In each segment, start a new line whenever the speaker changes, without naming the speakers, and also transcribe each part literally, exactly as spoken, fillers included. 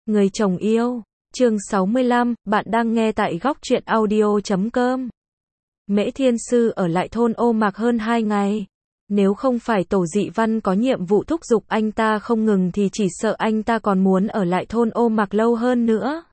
Người chồng yêu, chương sáu mươi lăm, bạn đang nghe tại góc truyện audio chấm com. Mễ Thiên Sư ở lại thôn Ô Mạc hơn hai ngày. Nếu không phải Tổ Dị Văn có nhiệm vụ thúc giục anh ta không ngừng thì chỉ sợ anh ta còn muốn ở lại thôn Ô Mạc lâu hơn nữa.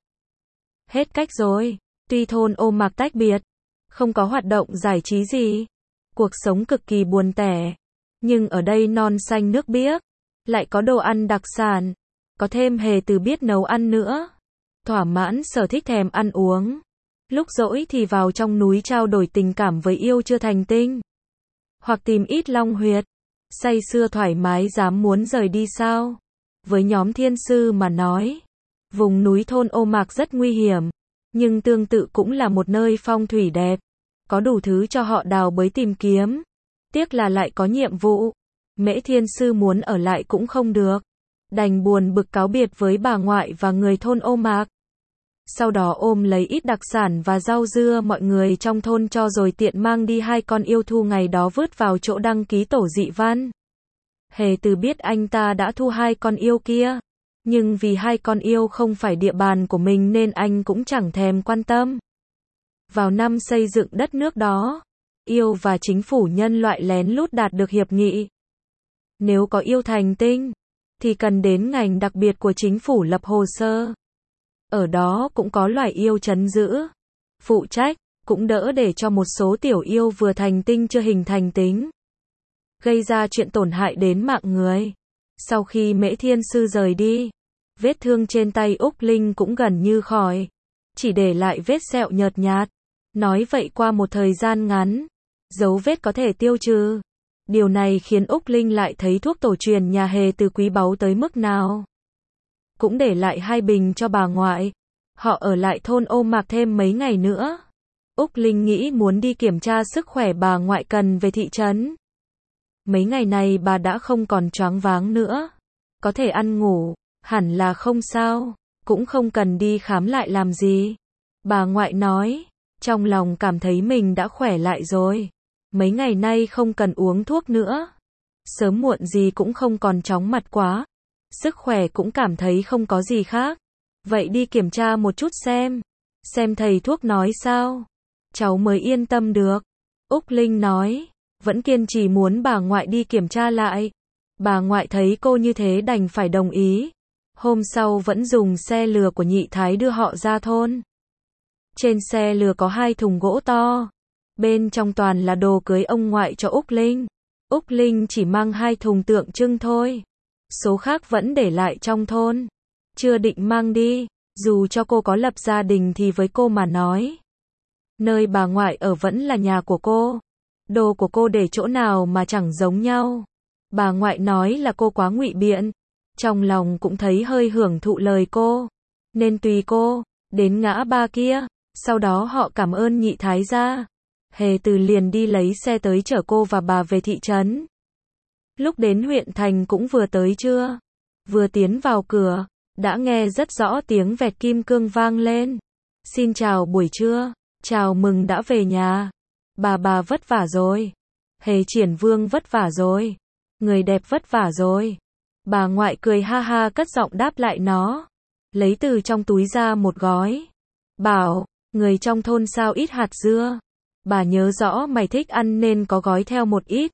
Hết cách rồi, tuy thôn Ô Mạc tách biệt, không có hoạt động giải trí gì, cuộc sống cực kỳ buồn tẻ, nhưng ở đây non xanh nước biếc, lại có đồ ăn đặc sản, có thêm Hề Từ biết nấu ăn nữa. Thỏa mãn sở thích thèm ăn uống. Lúc rỗi thì vào trong núi trao đổi tình cảm với yêu chưa thành tinh. Hoặc tìm ít long huyệt. Say sưa thoải mái dám muốn rời đi sao? Với nhóm thiên sư mà nói, vùng núi thôn Ô Mạc rất nguy hiểm, nhưng tương tự cũng là một nơi phong thủy đẹp. Có đủ thứ cho họ đào bới tìm kiếm. Tiếc là lại có nhiệm vụ. Mễ Thiên Sư muốn ở lại cũng không được. Đành buồn bực cáo biệt với bà ngoại và người thôn Ô Mạc. Sau đó ôm lấy ít đặc sản và rau dưa mọi người trong thôn cho rồi tiện mang đi hai con yêu thu ngày đó vứt vào chỗ đăng ký Tổ Dị Văn. Hề Từ biết anh ta đã thu hai con yêu kia, nhưng vì hai con yêu không phải địa bàn của mình nên anh cũng chẳng thèm quan tâm. Vào năm xây dựng đất nước đó, yêu và chính phủ nhân loại lén lút đạt được hiệp nghị. Nếu có yêu thành tinh, thì cần đến ngành đặc biệt của chính phủ lập hồ sơ. Ở đó cũng có loài yêu trấn giữ, phụ trách, cũng đỡ để cho một số tiểu yêu vừa thành tinh chưa hình thành tính, gây ra chuyện tổn hại đến mạng người. Sau khi Mễ Thiên Sư rời đi, vết thương trên tay Úc Linh cũng gần như khỏi, chỉ để lại vết sẹo nhợt nhạt. Nói vậy qua một thời gian ngắn, dấu vết có thể tiêu trừ. Điều này khiến Úc Linh lại thấy thuốc tổ truyền nhà Hề Từ quý báu tới mức nào. Cũng để lại hai bình cho bà ngoại. Họ ở lại thôn Ô Mạc thêm mấy ngày nữa. Úc Linh nghĩ muốn đi kiểm tra sức khỏe bà ngoại cần về thị trấn. Mấy ngày này bà đã không còn choáng váng nữa. Có thể ăn ngủ, hẳn là không sao, cũng không cần đi khám lại làm gì. Bà ngoại nói, trong lòng cảm thấy mình đã khỏe lại rồi. Mấy ngày nay không cần uống thuốc nữa. Sớm muộn gì cũng không còn chóng mặt quá. Sức khỏe cũng cảm thấy không có gì khác. Vậy đi kiểm tra một chút xem. Xem thầy thuốc nói sao. Cháu mới yên tâm được. Úc Linh nói. Vẫn kiên trì muốn bà ngoại đi kiểm tra lại. Bà ngoại thấy cô như thế đành phải đồng ý. Hôm sau vẫn dùng xe lừa của nhị thái đưa họ ra thôn. Trên xe lừa có hai thùng gỗ to. Bên trong toàn là đồ cưới ông ngoại cho Úc Linh. Úc Linh chỉ mang hai thùng tượng trưng thôi. Số khác vẫn để lại trong thôn. Chưa định mang đi. Dù cho cô có lập gia đình thì với cô mà nói, nơi bà ngoại ở vẫn là nhà của cô. Đồ của cô để chỗ nào mà chẳng giống nhau. Bà ngoại nói là cô quá ngụy biện. Trong lòng cũng thấy hơi hưởng thụ lời cô. Nên tùy cô. Đến ngã ba kia. Sau đó họ cảm ơn nhị thái gia. Hề Từ liền đi lấy xe tới chở cô và bà về thị trấn. Lúc đến huyện thành cũng vừa tới trưa. Vừa tiến vào cửa, đã nghe rất rõ tiếng vẹt kim cương vang lên. Xin chào buổi trưa, chào mừng đã về nhà. Bà bà vất vả rồi. Hề Triển Vương vất vả rồi. Người đẹp vất vả rồi. Bà ngoại cười ha ha cất giọng đáp lại nó. Lấy từ trong túi ra một gói. Bảo, người trong thôn sao ít hạt dưa. Bà nhớ rõ mày thích ăn nên có gói theo một ít.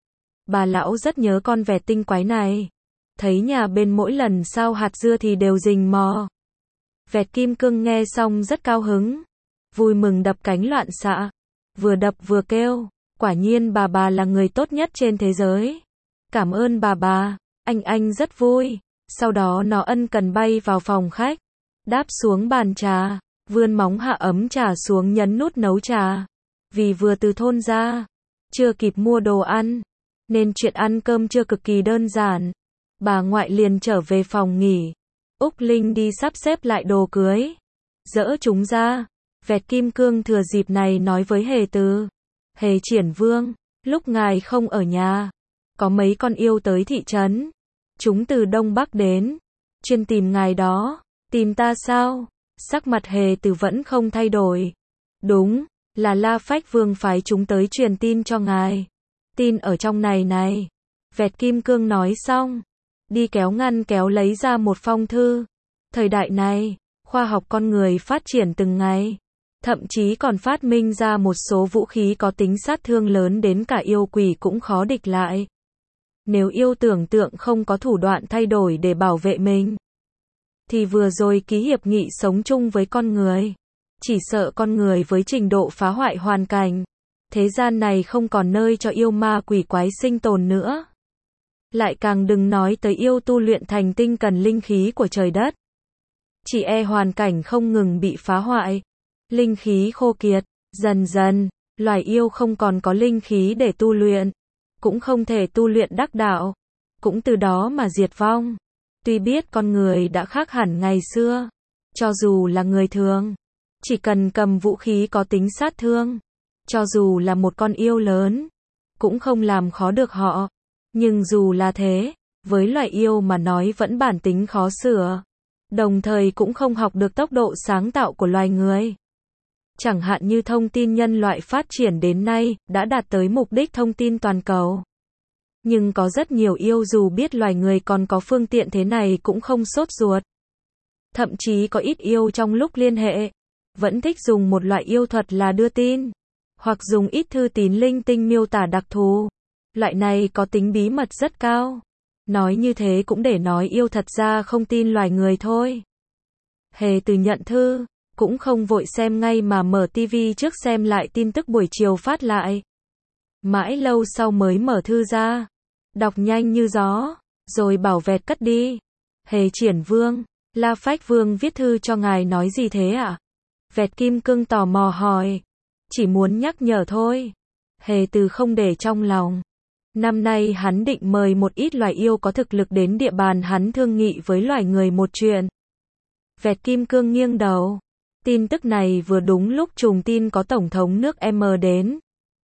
Bà lão rất nhớ con vẹt tinh quái này. Thấy nhà bên mỗi lần sao hạt dưa thì đều rình mò. Vẹt kim cương nghe xong rất cao hứng. Vui mừng đập cánh loạn xạ. Vừa đập vừa kêu. Quả nhiên bà bà là người tốt nhất trên thế giới. Cảm ơn bà bà. Anh anh rất vui. Sau đó nó ân cần bay vào phòng khách. Đáp xuống bàn trà. Vươn móng hạ ấm trà xuống nhấn nút nấu trà. Vì vừa từ thôn ra, chưa kịp mua đồ ăn, nên chuyện ăn cơm trưa cực kỳ đơn giản. Bà ngoại liền trở về phòng nghỉ. Úc Linh đi sắp xếp lại đồ cưới. Dỡ chúng ra. Vẹt kim cương thừa dịp này nói với Hề Từ. Hề Triển Vương, lúc ngài không ở nhà, có mấy con yêu tới thị trấn. Chúng từ Đông Bắc đến. Chuyên tìm ngài đó. Tìm ta sao? Sắc mặt Hề Từ vẫn không thay đổi. Đúng. Là La Phách Vương phái chúng tới truyền tin cho ngài. Tin ở trong này này. Vẹt kim cương nói xong, đi kéo ngăn kéo lấy ra một phong thư. Thời đại này, khoa học con người phát triển từng ngày, thậm chí còn phát minh ra một số vũ khí có tính sát thương lớn đến cả yêu quỷ cũng khó địch lại. Nếu yêu tưởng tượng không có thủ đoạn thay đổi để bảo vệ mình, thì vừa rồi ký hiệp nghị sống chung với con người. Chỉ sợ con người với trình độ phá hoại hoàn cảnh, thế gian này không còn nơi cho yêu ma quỷ quái sinh tồn nữa. Lại càng đừng nói tới yêu tu luyện thành tinh cần linh khí của trời đất. Chỉ e hoàn cảnh không ngừng bị phá hoại, linh khí khô kiệt, dần dần, loài yêu không còn có linh khí để tu luyện, cũng không thể tu luyện đắc đạo, cũng từ đó mà diệt vong. Tuy biết con người đã khác hẳn ngày xưa, cho dù là người thường, chỉ cần cầm vũ khí có tính sát thương, cho dù là một con yêu lớn, cũng không làm khó được họ. Nhưng dù là thế, với loài yêu mà nói vẫn bản tính khó sửa, đồng thời cũng không học được tốc độ sáng tạo của loài người. Chẳng hạn như thông tin nhân loại phát triển đến nay, đã đạt tới mục đích thông tin toàn cầu. Nhưng có rất nhiều yêu dù biết loài người còn có phương tiện thế này cũng không sốt ruột. Thậm chí có ít yêu trong lúc liên hệ, vẫn thích dùng một loại yêu thuật là đưa tin, hoặc dùng ít thư tín linh tinh miêu tả đặc thù. Loại này có tính bí mật rất cao. Nói như thế cũng để nói yêu thật ra không tin loài người thôi. Hề Từ nhận thư, cũng không vội xem ngay mà mở tivi trước xem lại tin tức buổi chiều phát lại. Mãi lâu sau mới mở thư ra, đọc nhanh như gió, rồi bảo vẹt cất đi. Hề Triển Vương, La Phách Vương viết thư cho ngài nói gì thế ạ? À? Vẹt Kim Cương tò mò hỏi. Chỉ muốn nhắc nhở thôi. Hề Từ không để trong lòng. Năm nay hắn định mời một ít loài yêu có thực lực đến địa bàn hắn thương nghị với loài người một chuyện. Vẹt Kim Cương nghiêng đầu. Tin tức này vừa đúng lúc trùng tin có Tổng thống nước M đến.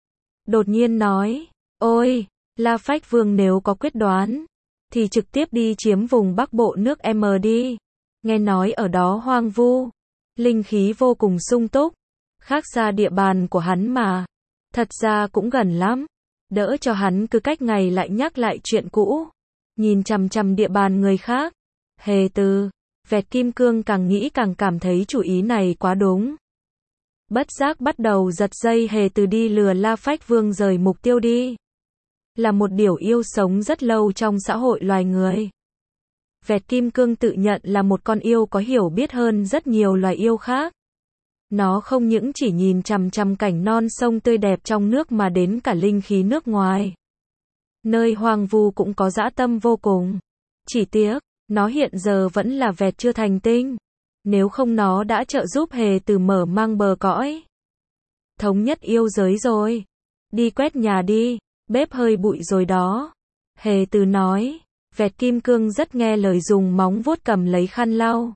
Đột nhiên nói, ôi, La Phách Vương nếu có quyết đoán, thì trực tiếp đi chiếm vùng Bắc Bộ nước M đi. Nghe nói ở đó hoang vu, linh khí vô cùng sung túc, khác xa địa bàn của hắn mà. Thật ra cũng gần lắm. Đỡ cho hắn cứ cách ngày lại nhắc lại chuyện cũ, nhìn chằm chằm địa bàn người khác. Hề Từ, Vẹt Kim Cương càng nghĩ càng cảm thấy chủ ý này quá đúng. Bất giác bắt đầu giật dây Hề Từ đi lừa La Phách Vương rời mục tiêu đi. Là một điều yêu sống rất lâu trong xã hội loài người. Vẹt Kim Cương tự nhận là một con yêu có hiểu biết hơn rất nhiều loài yêu khác. Nó không những chỉ nhìn chằm chằm cảnh non sông tươi đẹp trong nước mà đến cả linh khí nước ngoài. Nơi hoang vu cũng có dã tâm vô cùng. Chỉ tiếc, nó hiện giờ vẫn là vẹt chưa thành tinh. Nếu không nó đã trợ giúp Hề Từ mở mang bờ cõi. Thống nhất yêu giới rồi. Đi quét nhà đi, bếp hơi bụi rồi đó. Hề Từ nói, Vẹt Kim Cương rất nghe lời dùng móng vuốt cầm lấy khăn lau.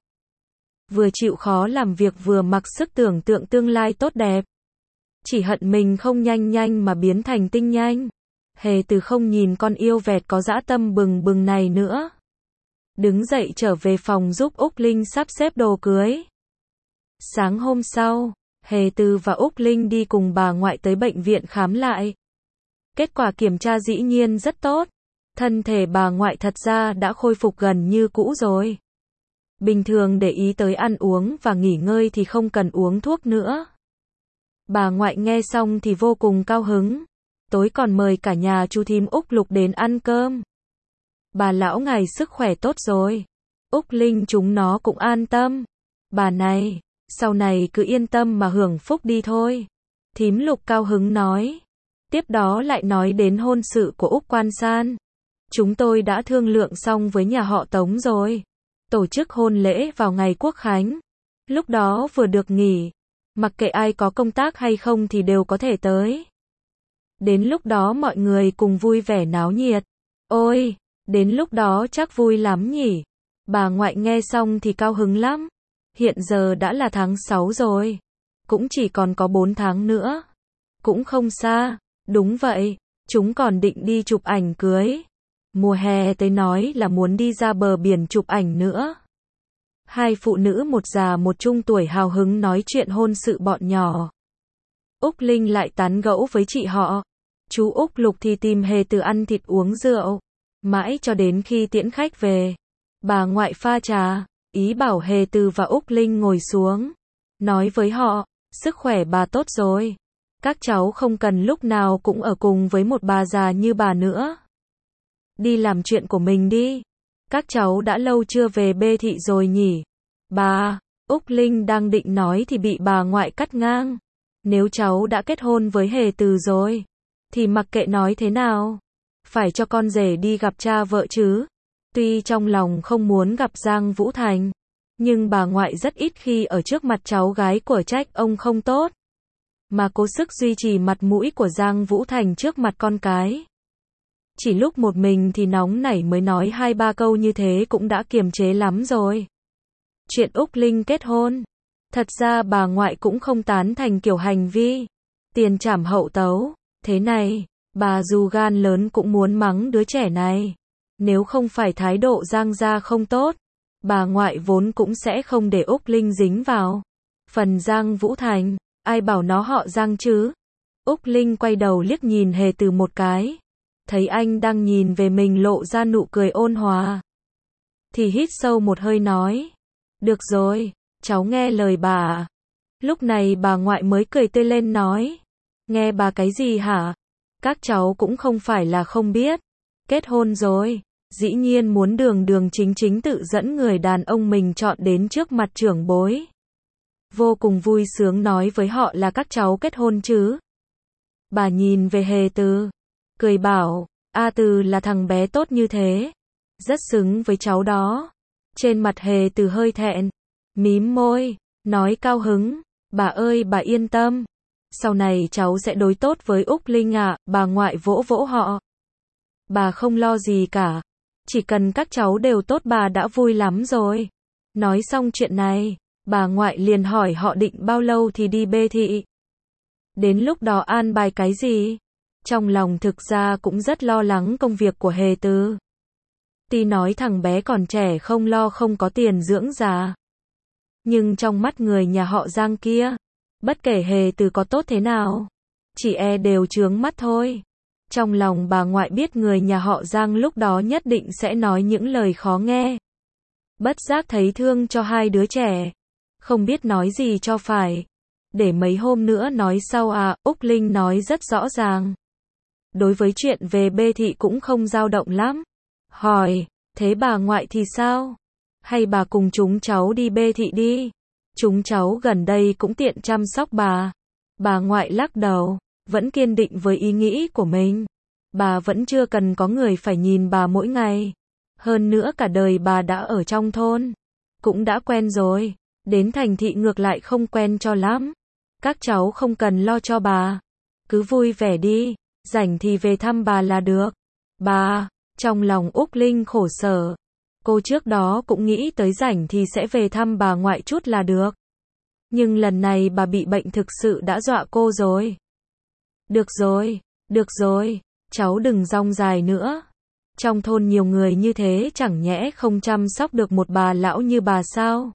Vừa chịu khó làm việc vừa mặc sức tưởng tượng tương lai tốt đẹp. Chỉ hận mình không nhanh nhanh mà biến thành tinh nhanh. Hề Từ không nhìn con yêu vẹt có dã tâm bừng bừng này nữa. Đứng dậy trở về phòng giúp Úc Linh sắp xếp đồ cưới. Sáng hôm sau, Hề Từ và Úc Linh đi cùng bà ngoại tới bệnh viện khám lại. Kết quả kiểm tra dĩ nhiên rất tốt. Thân thể bà ngoại thật ra đã khôi phục gần như cũ rồi. Bình thường để ý tới ăn uống và nghỉ ngơi thì không cần uống thuốc nữa. Bà ngoại nghe xong thì vô cùng cao hứng. Tối còn mời cả nhà chú thím Úc Lục đến ăn cơm. Bà lão ngài sức khỏe tốt rồi. Úc Linh chúng nó cũng an tâm. Bà này, sau này cứ yên tâm mà hưởng phúc đi thôi. Thím Lục cao hứng nói. Tiếp đó lại nói đến hôn sự của Úc Quan San. Chúng tôi đã thương lượng xong với nhà họ Tống rồi. Tổ chức hôn lễ vào ngày Quốc Khánh. Lúc đó vừa được nghỉ. Mặc kệ ai có công tác hay không thì đều có thể tới. Đến lúc đó mọi người cùng vui vẻ náo nhiệt. Ôi, đến lúc đó chắc vui lắm nhỉ. Bà ngoại nghe xong thì cao hứng lắm. Hiện giờ đã là tháng sáu rồi. Cũng chỉ còn có bốn tháng nữa. Cũng không xa. Đúng vậy, chúng còn định đi chụp ảnh cưới. Mùa hè tới nói là muốn đi ra bờ biển chụp ảnh nữa. Hai phụ nữ một già một trung tuổi hào hứng nói chuyện hôn sự bọn nhỏ. Úc Linh lại tán gẫu với chị họ. Chú Úc Lục thì tìm Hề Từ ăn thịt uống rượu. Mãi cho đến khi tiễn khách về. Bà ngoại pha trà. ý bảo Hề Từ và Úc Linh ngồi xuống. Nói với họ, sức khỏe bà tốt rồi. Các cháu không cần lúc nào cũng ở cùng với một bà già như bà nữa. Đi làm chuyện của mình đi. Các cháu đã lâu chưa về Bê Thị rồi nhỉ? Bà, Úc Linh đang định nói thì bị bà ngoại cắt ngang. Nếu cháu đã kết hôn với Hề Từ rồi, thì mặc kệ nói thế nào, phải cho con rể đi gặp cha vợ chứ. Tuy trong lòng không muốn gặp Giang Vũ Thành, nhưng bà ngoại rất ít khi ở trước mặt cháu gái của trách ông không tốt, mà cố sức duy trì mặt mũi của Giang Vũ Thành trước mặt con cái. Chỉ lúc một mình thì nóng nảy mới nói hai ba câu như thế cũng đã kiềm chế lắm rồi. Chuyện Úc Linh kết hôn, thật ra bà ngoại cũng không tán thành kiểu hành vi tiền trảm hậu tấu thế này. Bà dù gan lớn cũng muốn mắng đứa trẻ này. Nếu không phải thái độ Giang gia không tốt, bà ngoại vốn cũng sẽ không để Úc Linh dính vào. Phần Giang Vũ Thành, ai bảo nó họ Giang chứ? Úc Linh quay đầu liếc nhìn Hề Từ một cái, thấy anh đang nhìn về mình lộ ra nụ cười ôn hòa, thì hít sâu một hơi nói, được rồi, cháu nghe lời bà ạ. Lúc này bà ngoại mới cười tươi lên nói, nghe bà cái gì hả? Các cháu cũng không phải là không biết, kết hôn rồi, dĩ nhiên muốn đường đường chính chính tự dẫn người đàn ông mình chọn đến trước mặt trưởng bối. Vô cùng vui sướng nói với họ là các cháu kết hôn chứ. Bà nhìn về Hề Từ, cười bảo, A Từ là thằng bé tốt như thế, rất xứng với cháu đó. Trên mặt Hề Từ hơi thẹn, mím môi, nói cao hứng, bà ơi bà yên tâm, sau này cháu sẽ đối tốt với Úc Linh ạ. Bà ngoại vỗ vỗ họ, bà không lo gì cả, chỉ cần các cháu đều tốt bà đã vui lắm rồi. Nói xong chuyện này, bà ngoại liền hỏi họ định bao lâu thì đi Bê Thị. Đến lúc đó an bài cái gì? Trong lòng thực ra cũng rất lo lắng công việc của Hề Từ. Tuy nói thằng bé còn trẻ không lo không có tiền dưỡng già, nhưng trong mắt người nhà họ Giang kia, bất kể Hề Từ có tốt thế nào, chỉ e đều chướng mắt thôi. Trong lòng bà ngoại biết người nhà họ Giang lúc đó nhất định sẽ nói những lời khó nghe. Bất giác thấy thương cho hai đứa trẻ, không biết nói gì cho phải. Để mấy hôm nữa nói sau à, Úc Linh nói rất rõ ràng. Đối với chuyện về Bê Thị cũng không dao động lắm. Hỏi, thế bà ngoại thì sao? Hay bà cùng chúng cháu đi Bê Thị đi? Chúng cháu gần đây cũng tiện chăm sóc bà. Bà ngoại lắc đầu, vẫn kiên định với ý nghĩ của mình. Bà vẫn chưa cần có người phải nhìn bà mỗi ngày. Hơn nữa cả đời bà đã ở trong thôn, cũng đã quen rồi. Đến thành thị ngược lại không quen cho lắm. Các cháu không cần lo cho bà, cứ vui vẻ đi, rảnh thì về thăm bà là được. Bà, trong lòng Úc Linh khổ sở. Cô trước đó cũng nghĩ tới rảnh thì sẽ về thăm bà ngoại chút là được. Nhưng lần này bà bị bệnh thực sự đã dọa cô rồi. Được rồi, được rồi, cháu đừng rong dài nữa. Trong thôn nhiều người như thế chẳng nhẽ không chăm sóc được một bà lão như bà sao?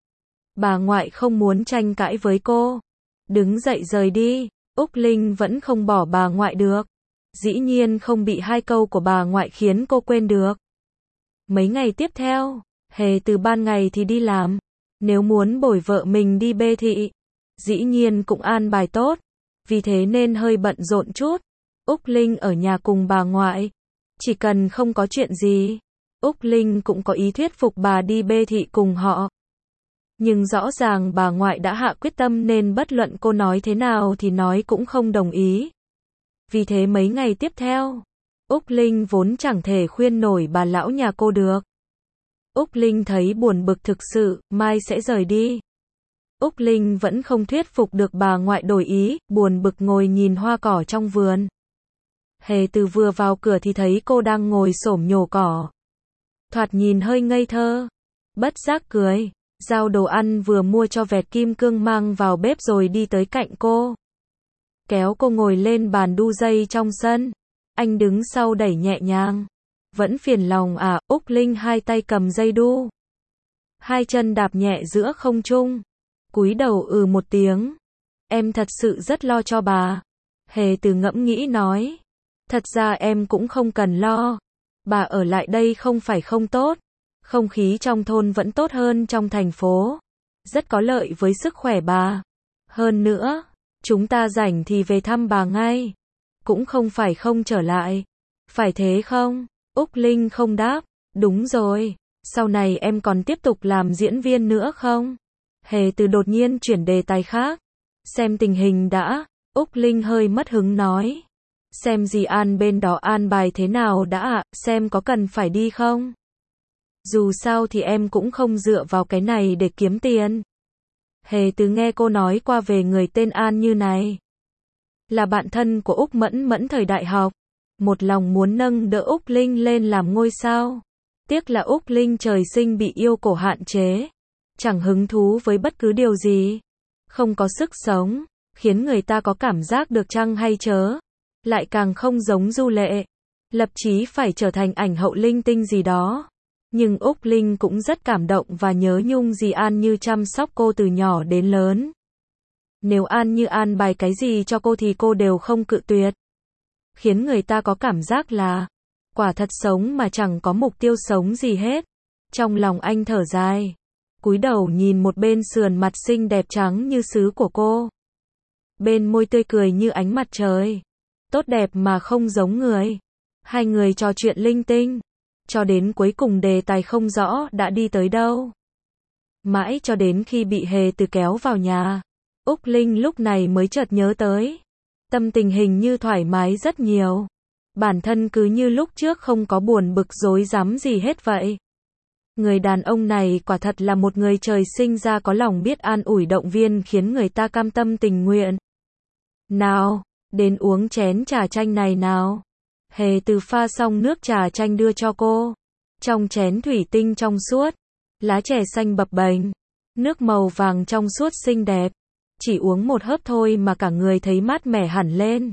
Bà ngoại không muốn tranh cãi với cô. Đứng dậy rời đi, Úc Linh vẫn không bỏ bà ngoại được. Dĩ nhiên không bị hai câu của bà ngoại khiến cô quên được. Mấy ngày tiếp theo, Hề Từ ban ngày thì đi làm. Nếu muốn bổi vợ mình đi Bê Thị, dĩ nhiên cũng an bài tốt. Vì thế nên hơi bận rộn chút. Úc Linh ở nhà cùng bà ngoại. Chỉ cần không có chuyện gì, Úc Linh cũng có ý thuyết phục bà đi Bê Thị cùng họ. Nhưng rõ ràng bà ngoại đã hạ quyết tâm nên bất luận cô nói thế nào thì nói cũng không đồng ý. Vì thế mấy ngày tiếp theo, Úc Linh vốn chẳng thể khuyên nổi bà lão nhà cô được. Úc Linh thấy buồn bực thực sự, mai sẽ rời đi. Úc Linh vẫn không thuyết phục được bà ngoại đổi ý, buồn bực ngồi nhìn hoa cỏ trong vườn. Hề Từ vừa vào cửa thì thấy cô đang ngồi xổm nhổ cỏ. Thoạt nhìn hơi ngây thơ, bất giác cười. Giao đồ ăn vừa mua cho vẹt kim cương mang vào bếp rồi đi tới cạnh cô. Kéo cô ngồi lên bàn đu dây trong sân. Anh đứng sau đẩy nhẹ nhàng. Vẫn phiền lòng à, Úc Linh hai tay cầm dây đu. Hai chân đạp nhẹ giữa không trung. Cúi đầu ừ một tiếng. Em thật sự rất lo cho bà. Hề Từ ngẫm nghĩ nói. Thật ra em cũng không cần lo. Bà ở lại đây không phải không tốt. Không khí trong thôn vẫn tốt hơn trong thành phố. Rất có lợi với sức khỏe bà. Hơn nữa, chúng ta rảnh thì về thăm bà ngay. Cũng không phải không trở lại. Phải thế không? Úc Linh không đáp. Đúng rồi. Sau này em còn tiếp tục làm diễn viên nữa không? Hề Từ đột nhiên chuyển đề tài khác. Xem tình hình đã. Úc Linh hơi mất hứng nói. Xem dì An bên đó an bài thế nào đã ạ, xem có cần phải đi không? Dù sao thì em cũng không dựa vào cái này để kiếm tiền. Hề Từ nghe cô nói qua về người tên An như này. Là bạn thân của Úc Mẫn Mẫn thời đại học. Một lòng muốn nâng đỡ Úc Linh lên làm ngôi sao. Tiếc là Úc Linh trời sinh bị yêu cổ hạn chế. Chẳng hứng thú với bất cứ điều gì. Không có sức sống, khiến người ta có cảm giác được chăng hay chớ. Lại càng không giống Du Lệ. Lập chí phải trở thành ảnh hậu linh tinh gì đó. Nhưng Úc Linh cũng rất cảm động và nhớ nhung dì An Như chăm sóc cô từ nhỏ đến lớn. Nếu An Như an bài cái gì cho cô thì cô đều không cự tuyệt. Khiến người ta có cảm giác là quả thật sống mà chẳng có mục tiêu sống gì hết. Trong lòng anh thở dài, cúi đầu nhìn một bên sườn mặt xinh đẹp trắng như sứ của cô. Bên môi tươi cười như ánh mặt trời. Tốt đẹp mà không giống người. Hai người trò chuyện linh tinh. Cho đến cuối cùng đề tài không rõ đã đi tới đâu. Mãi cho đến khi bị Hề Từ kéo vào nhà. Úc Linh lúc này mới chợt nhớ tới. Tâm tình hình như thoải mái rất nhiều. Bản thân cứ như lúc trước không có buồn bực rối rắm gì hết vậy. Người đàn ông này quả thật là một người trời sinh ra có lòng biết an ủi động viên khiến người ta cam tâm tình nguyện. Nào, đến uống chén trà chanh này nào. Hề Từ pha xong nước trà chanh đưa cho cô. Trong chén thủy tinh trong suốt. Lá chè xanh bập bềnh. Nước màu vàng trong suốt xinh đẹp. Chỉ uống một hớp thôi mà cả người thấy mát mẻ hẳn lên.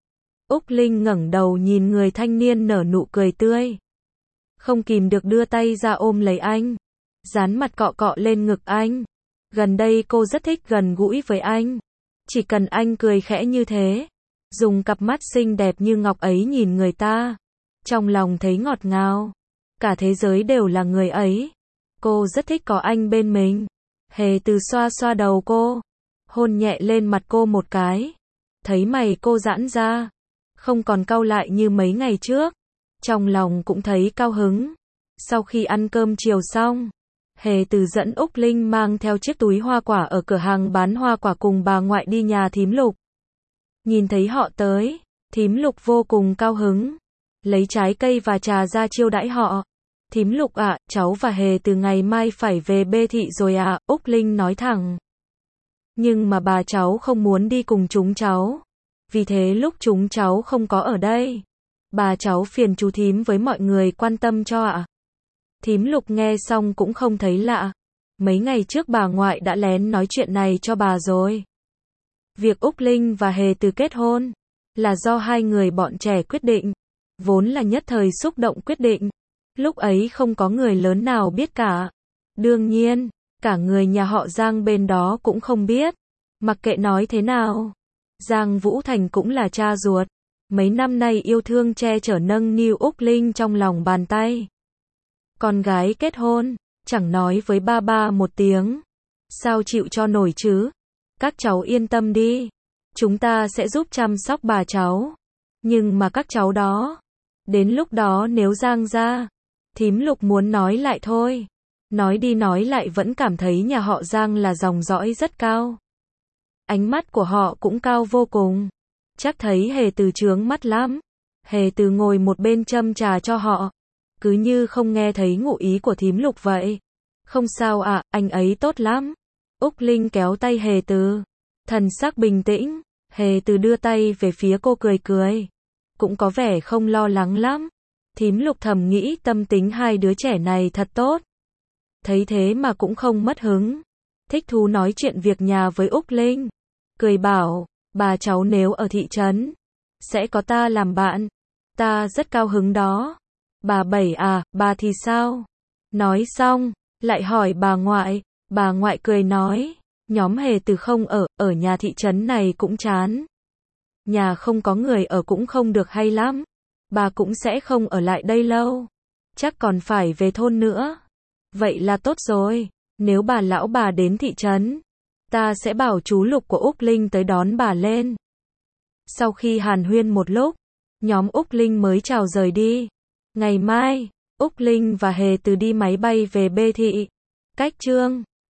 Úc Linh ngẩng đầu nhìn người thanh niên nở nụ cười tươi. Không kìm được đưa tay ra ôm lấy anh. Dán mặt cọ cọ lên ngực anh. Gần đây cô rất thích gần gũi với anh. Chỉ cần anh cười khẽ như thế. Dùng cặp mắt xinh đẹp như ngọc ấy nhìn người ta. Trong lòng thấy ngọt ngào. Cả thế giới đều là người ấy. Cô rất thích có anh bên mình. Hề Từ xoa xoa đầu cô. Hôn nhẹ lên mặt cô một cái. Thấy mày cô giãn ra. Không còn cau lại như mấy ngày trước. Trong lòng cũng thấy cao hứng. Sau khi ăn cơm chiều xong, Hề Từ dẫn Úc Linh mang theo chiếc túi hoa quả ở cửa hàng bán hoa quả cùng bà ngoại đi nhà thím Lục. Nhìn thấy họ tới, thím Lục vô cùng cao hứng. Lấy trái cây và trà ra chiêu đãi họ. Thím Lục ạ, à, cháu và Hề Từ ngày mai phải về Bê Thị rồi ạ, à, Úc Linh nói thẳng. Nhưng mà bà cháu không muốn đi cùng chúng cháu. Vì thế lúc chúng cháu không có ở đây, bà cháu phiền chú thím với mọi người quan tâm cho ạ. À. Thím Lục nghe xong cũng không thấy lạ. Mấy ngày trước bà ngoại đã lén nói chuyện này cho bà rồi. Việc Úc Linh và Hề Từ kết hôn là do hai người bọn trẻ quyết định. Vốn là nhất thời xúc động quyết định. Lúc ấy không có người lớn nào biết cả. Đương nhiên, cả người nhà họ Giang bên đó cũng không biết. Mặc kệ nói thế nào, Giang Vũ Thành cũng là cha ruột. Mấy năm nay yêu thương che chở nâng niu Úc Linh trong lòng bàn tay. Con gái kết hôn, chẳng nói với ba ba một tiếng. Sao chịu cho nổi chứ? Các cháu yên tâm đi. Chúng ta sẽ giúp chăm sóc bà cháu. Nhưng mà các cháu đó, đến lúc đó nếu Giang ra, thím Lục muốn nói lại thôi. Nói đi nói lại vẫn cảm thấy nhà họ Giang là dòng dõi rất cao. Ánh mắt của họ cũng cao vô cùng. Chắc thấy Hề Từ chướng mắt lắm. Hề Từ ngồi một bên châm trà cho họ. Cứ như không nghe thấy ngụ ý của thím Lục vậy. Không sao ạ, à, anh ấy tốt lắm. Úc Linh kéo tay Hề Từ. Thần sắc bình tĩnh. Hề Từ đưa tay về phía cô cười cười. Cũng có vẻ không lo lắng lắm. Thím Lục thầm nghĩ tâm tính hai đứa trẻ này thật tốt. Thấy thế mà cũng không mất hứng. Thích thú nói chuyện việc nhà với Úc Linh. Cười bảo, bà cháu nếu ở thị trấn, sẽ có ta làm bạn. Ta rất cao hứng đó. Bà Bảy à, bà thì sao? Nói xong, lại hỏi bà ngoại. Bà ngoại cười nói, nhóm Hề Từ không ở, ở nhà thị trấn này cũng chán. Nhà không có người ở cũng không được hay lắm. Bà cũng sẽ không ở lại đây lâu. Chắc còn phải về thôn nữa. Vậy là tốt rồi. Nếu bà lão bà đến thị trấn, ta sẽ bảo chú Lục của Úc Linh tới đón bà lên. Sau khi hàn huyên một lúc, nhóm Úc Linh mới chào rời đi. Ngày mai, Úc Linh và Hề Từ đi máy bay về B thị. Cách chương